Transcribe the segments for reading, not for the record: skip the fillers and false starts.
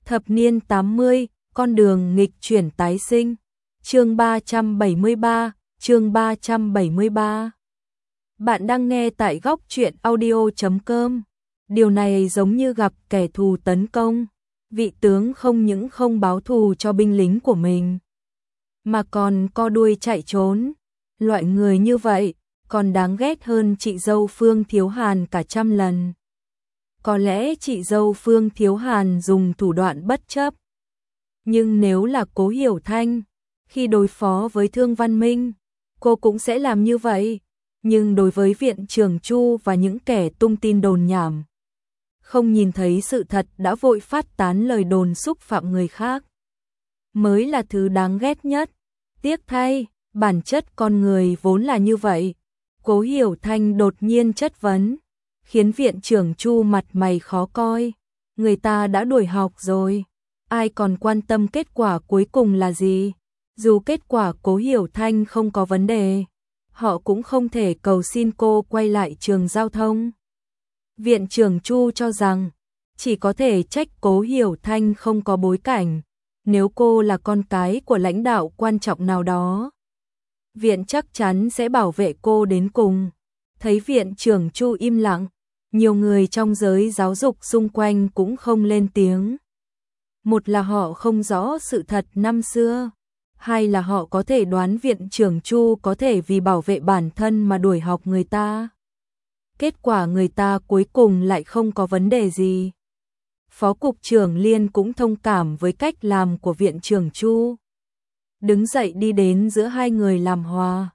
Thập niên 80, con đường nghịch chuyển tái sinh. Chương 373, chương 373. Bạn đang nghe tại góc truyện audio.com. Điều này giống như gặp kẻ thù tấn công. Vị tướng không những không báo thù cho binh lính của mình, mà còn co đuôi chạy trốn. Loại người như vậy còn đáng ghét hơn chị dâu Phương Thiếu Hàn cả trăm lần. Có lẽ chị dâu Phương Thiếu Hàn dùng thủ đoạn bất chấp. Nhưng nếu là Cố Hiểu Thanh, khi đối phó với Thương Văn Minh, cô cũng sẽ làm như vậy. Nhưng đối với Viện trưởng Chu và những kẻ tung tin đồn nhảm, không nhìn thấy sự thật đã vội phát tán lời đồn xúc phạm người khác, mới là thứ đáng ghét nhất. Tiếc thay, bản chất con người vốn là như vậy. Cố Hiểu Thanh đột nhiên chất vấn, khiến Viện trưởng Chu mặt mày khó coi. Người ta đã đuổi học rồi, ai còn quan tâm kết quả cuối cùng là gì? Dù kết quả Cố Hiểu Thanh không có vấn đề, họ cũng không thể cầu xin cô quay lại trường giao thông. Viện trưởng Chu cho rằng chỉ có thể trách Cố Hiểu Thanh không có bối cảnh. Nếu cô là con cái của lãnh đạo quan trọng nào đó, viện chắc chắn sẽ bảo vệ cô đến cùng. Thấy viện trưởng Chu im lặng, nhiều người trong giới giáo dục xung quanh cũng không lên tiếng. Một là họ không rõ sự thật năm xưa, hai là họ có thể đoán viện trưởng Chu có thể vì bảo vệ bản thân mà đuổi học người ta. Kết quả người ta cuối cùng lại không có vấn đề gì. Phó cục trưởng Liên cũng thông cảm với cách làm của viện trưởng Chu. Đứng dậy đi đến giữa hai người làm hòa.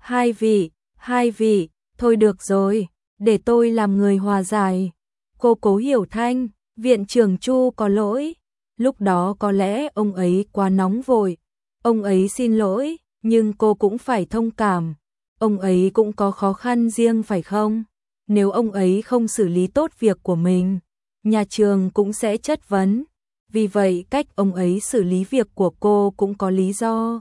Hai vị, thôi được rồi, để tôi làm người hòa giải. Cô Cố Hiểu Thanh, viện trưởng Chu có lỗi. Lúc đó có lẽ ông ấy quá nóng vội. Ông ấy xin lỗi, nhưng cô cũng phải thông cảm. Ông ấy cũng có khó khăn riêng phải không? Nếu ông ấy không xử lý tốt việc của mình, nhà trường cũng sẽ chất vấn. Vì vậy cách ông ấy xử lý việc của cô cũng có lý do.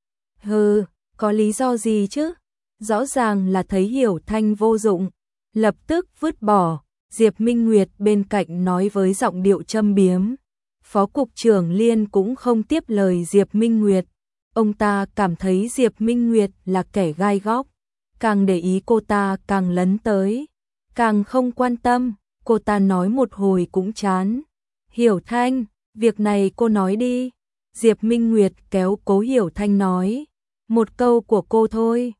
Có lý do gì chứ? Rõ ràng là thấy Hiểu Thanh vô dụng, lập tức vứt bỏ. Diệp Minh Nguyệt bên cạnh nói với giọng điệu châm biếm. Phó cục trưởng Liên cũng không tiếp lời Diệp Minh Nguyệt. Ông ta cảm thấy Diệp Minh Nguyệt là kẻ gai góc. Càng để ý cô ta càng lấn tới, càng không quan tâm. Cô ta nói một hồi cũng chán. Hiểu Thanh, việc này cô nói đi. Diệp Minh Nguyệt kéo Cố Hiểu Thanh nói. Một câu của cô thôi.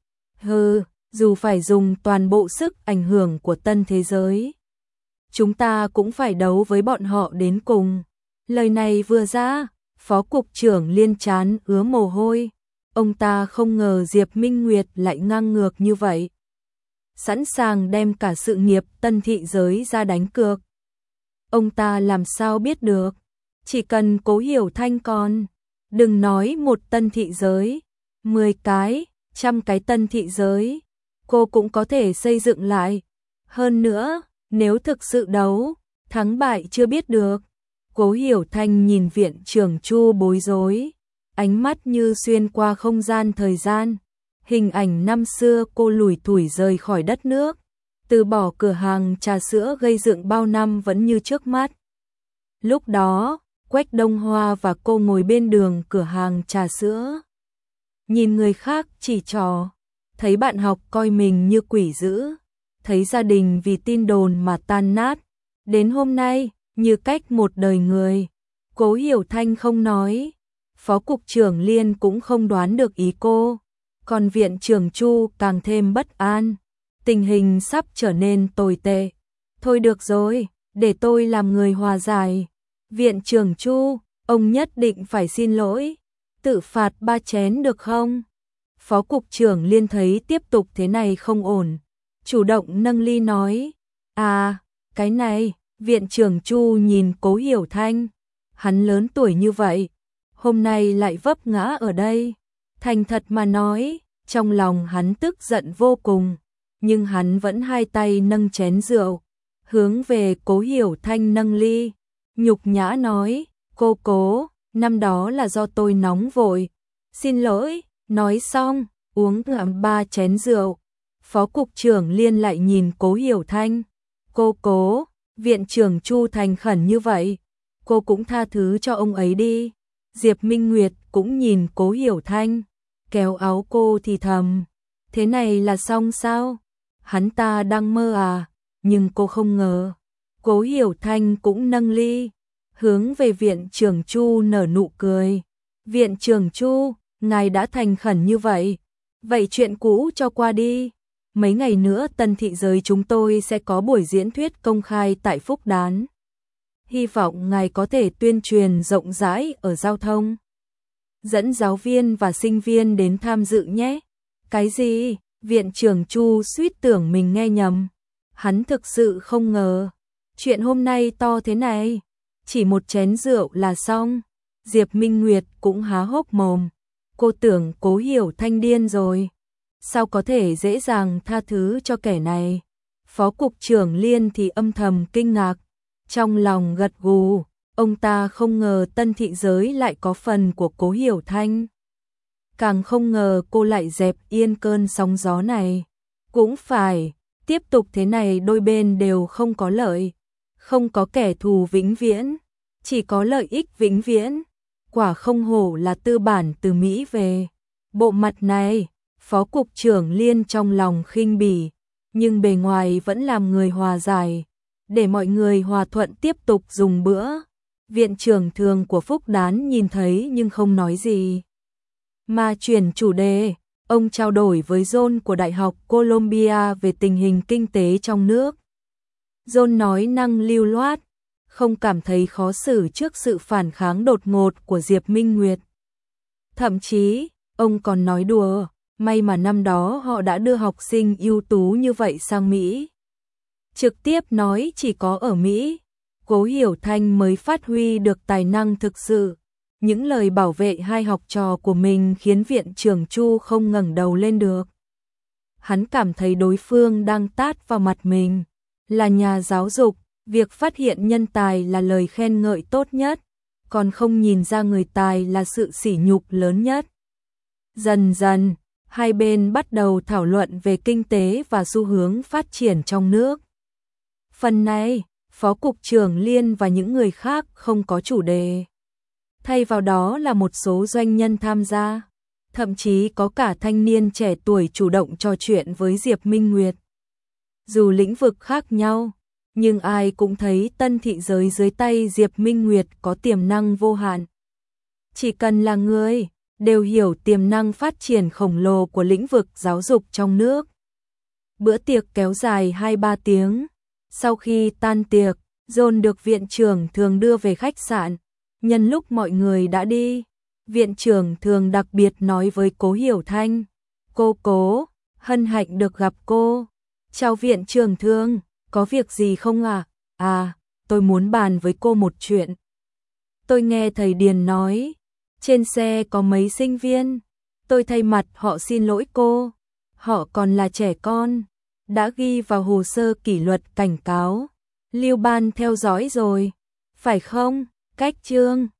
Dù phải dùng toàn bộ sức ảnh hưởng của tân thế giới, chúng ta cũng phải đấu với bọn họ đến cùng. Lời này vừa ra, Phó cục trưởng Liên chán ứa mồ hôi. Ông ta không ngờ Diệp Minh Nguyệt lại ngang ngược như vậy, sẵn sàng đem cả sự nghiệp tân thị giới ra đánh cược. Ông ta làm sao biết được, chỉ cần Cố Hiểu Thanh còn, đừng nói một tân thị giới, 10 cái, 100 cái tân thị giới, cô cũng có thể xây dựng lại. Hơn nữa, nếu thực sự đấu, thắng bại chưa biết được. Cố Hiểu Thanh nhìn viện trưởng Chu bối rối, ánh mắt như xuyên qua không gian thời gian. Hình ảnh năm xưa cô lủi thủi rời khỏi đất nước, từ bỏ cửa hàng trà sữa gây dựng bao năm vẫn như trước mắt. Lúc đó, Quách Đông Hoa và cô ngồi bên đường cửa hàng trà sữa, nhìn người khác chỉ trỏ, thấy bạn học coi mình như quỷ dữ, thấy gia đình vì tin đồn mà tan nát. Đến hôm nay, như cách một đời người. Cố Hiểu Thanh không nói, Phó cục trưởng Liên cũng không đoán được ý cô, còn viện trưởng Chu càng thêm bất an. Tình hình sắp trở nên tồi tệ. Thôi được rồi, để tôi làm người hòa giải. Viện trưởng Chu, ông nhất định phải xin lỗi, tự phạt 3 chén được không? Phó cục trưởng Liên thấy tiếp tục thế này không ổn, chủ động nâng ly nói. Cái này. Viện trưởng Chu nhìn Cố Hiểu Thanh, hắn lớn tuổi như vậy, hôm nay lại vấp ngã ở đây. Thành thật mà nói, trong lòng hắn tức giận vô cùng, nhưng hắn vẫn hai tay nâng chén rượu, hướng về Cố Hiểu Thanh nâng ly, nhục nhã nói, cô Cố, năm đó là do tôi nóng vội, xin lỗi. Nói xong, uống ngụm 3 chén rượu. Phó cục trưởng Liên lại nhìn Cố Hiểu Thanh, cô Cố. Viện trưởng Chu thành khẩn như vậy, cô cũng tha thứ cho ông ấy đi. Diệp Minh Nguyệt cũng nhìn Cố Hiểu Thanh, kéo áo cô thì thầm, thế này là xong sao? Hắn ta đang mơ à? Nhưng cô không ngờ. Cố Hiểu Thanh cũng nâng ly, hướng về viện trưởng Chu nở nụ cười. Viện trưởng Chu, ngài đã thành khẩn như vậy. Vậy chuyện cũ cho qua đi. Mấy ngày nữa Tân Thị Giới chúng tôi sẽ có buổi diễn thuyết công khai tại Phúc Đán. Hy vọng ngài có thể tuyên truyền rộng rãi ở giao thông. Dẫn giáo viên và sinh viên đến tham dự nhé. Cái gì? Viện trưởng Chu suýt tưởng mình nghe nhầm. Hắn thực sự không ngờ. Chuyện hôm nay to thế này. Chỉ một chén rượu là xong. Diệp Minh Nguyệt cũng há hốc mồm. Cô tưởng Cố Hiểu Thanh điên rồi. Sao có thể dễ dàng tha thứ cho kẻ này? Phó cục trưởng Liên thì âm thầm kinh ngạc. Trong lòng gật gù, ông ta không ngờ Tân Thị Giới lại có phần của Cố Hiểu Thanh. Càng không ngờ cô lại dẹp yên cơn sóng gió này. Cũng phải, tiếp tục thế này đôi bên đều không có lợi. Không có kẻ thù vĩnh viễn, chỉ có lợi ích vĩnh viễn. Quả không hổ là tư bản từ Mỹ về. Bộ mặt này, Phó cục trưởng Liên trong lòng khinh bỉ, nhưng bề ngoài vẫn làm người hòa giải. Để mọi người hòa thuận tiếp tục dùng bữa. Viện trưởng thường của Phúc Đán nhìn thấy nhưng không nói gì. Mà chuyển chủ đề, ông trao đổi với John của Đại học Columbia về tình hình kinh tế trong nước. John nói năng lưu loát, không cảm thấy khó xử trước sự phản kháng đột ngột của Diệp Minh Nguyệt. Thậm chí, ông còn nói đùa, may mà năm đó họ đã đưa học sinh ưu tú như vậy sang Mỹ. Trực tiếp nói chỉ có ở Mỹ, Cố Hiểu Thanh mới phát huy được tài năng thực sự. Những lời bảo vệ hai học trò của mình khiến viện trưởng Chu không ngẩng đầu lên được. Hắn cảm thấy đối phương đang tát vào mặt mình. Là nhà giáo dục, việc phát hiện nhân tài là lời khen ngợi tốt nhất, còn không nhìn ra người tài là sự sỉ nhục lớn nhất. Dần dần, hai bên bắt đầu thảo luận về kinh tế và xu hướng phát triển trong nước. Phần này, Phó cục trưởng Liên và những người khác không có chủ đề. Thay vào đó là một số doanh nhân tham gia, thậm chí có cả thanh niên trẻ tuổi chủ động trò chuyện với Diệp Minh Nguyệt. Dù lĩnh vực khác nhau, nhưng ai cũng thấy Tân Thị Giới dưới tay Diệp Minh Nguyệt có tiềm năng vô hạn. Chỉ cần là người, đều hiểu tiềm năng phát triển khổng lồ của lĩnh vực giáo dục trong nước. Bữa tiệc kéo dài 2-3 tiếng. Sau khi tan tiệc, John được viện trưởng thường đưa về khách sạn. Nhân lúc mọi người đã đi, viện trưởng thường đặc biệt nói với Cố Hiểu Thanh. Cô Cố, hân hạnh được gặp cô. Chào viện trưởng thường, có việc gì không ạ? À, tôi muốn bàn với cô một chuyện. Tôi nghe thầy Điền nói, trên xe có mấy sinh viên. Tôi thay mặt họ xin lỗi cô. Họ còn là trẻ con, đã ghi vào hồ sơ kỷ luật cảnh cáo. Lưu ban theo dõi rồi, phải không? Cách chương